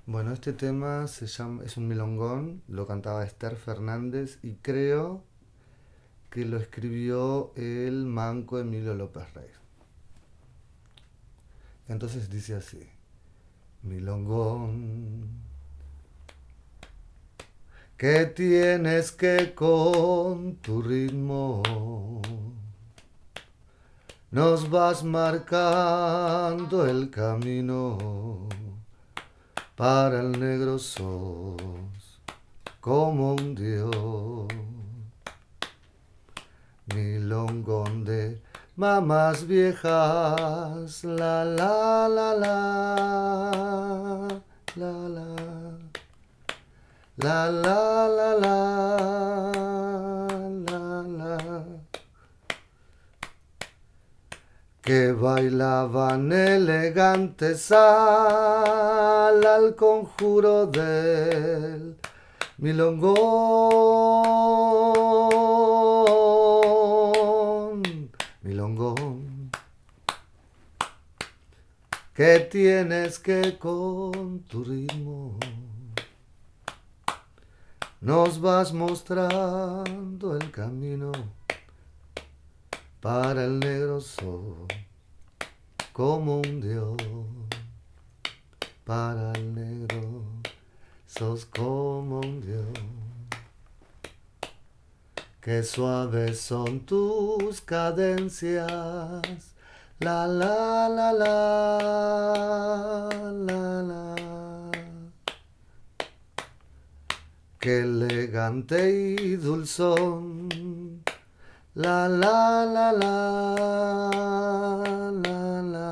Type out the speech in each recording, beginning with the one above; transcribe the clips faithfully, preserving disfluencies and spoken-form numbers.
Bueno, este tema se llama, es un milongón, lo cantaba Esther Fernández y creo que lo escribió el manco Emilio López Rey. Entonces dice así: milongón, que tienes que con tu ritmo nos vas marcando el camino para el negro sos como un dios, milongón de mamás viejas, la la la la, la la, la la la la, la la, que bailaban elegantes al conjuro del milongón, milongón, que tienes que con tu ritmo nos vas mostrando el camino para el negro sol como un dios, para el negro sos como un dios. Qué suaves son tus cadencias, la la la la, la la. Qué elegante y dulzón, la la la la, la la.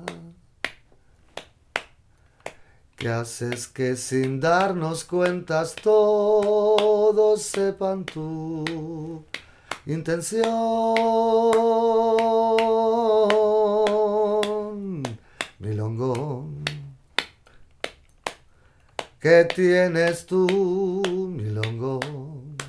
Que haces que sin darnos cuentas todos sepan tu intención, milongón, que tienes tú, milongón,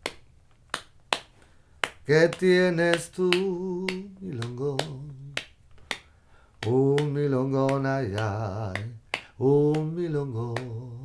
que tienes tú, milongón, un milongón, ay, ay, un milongón.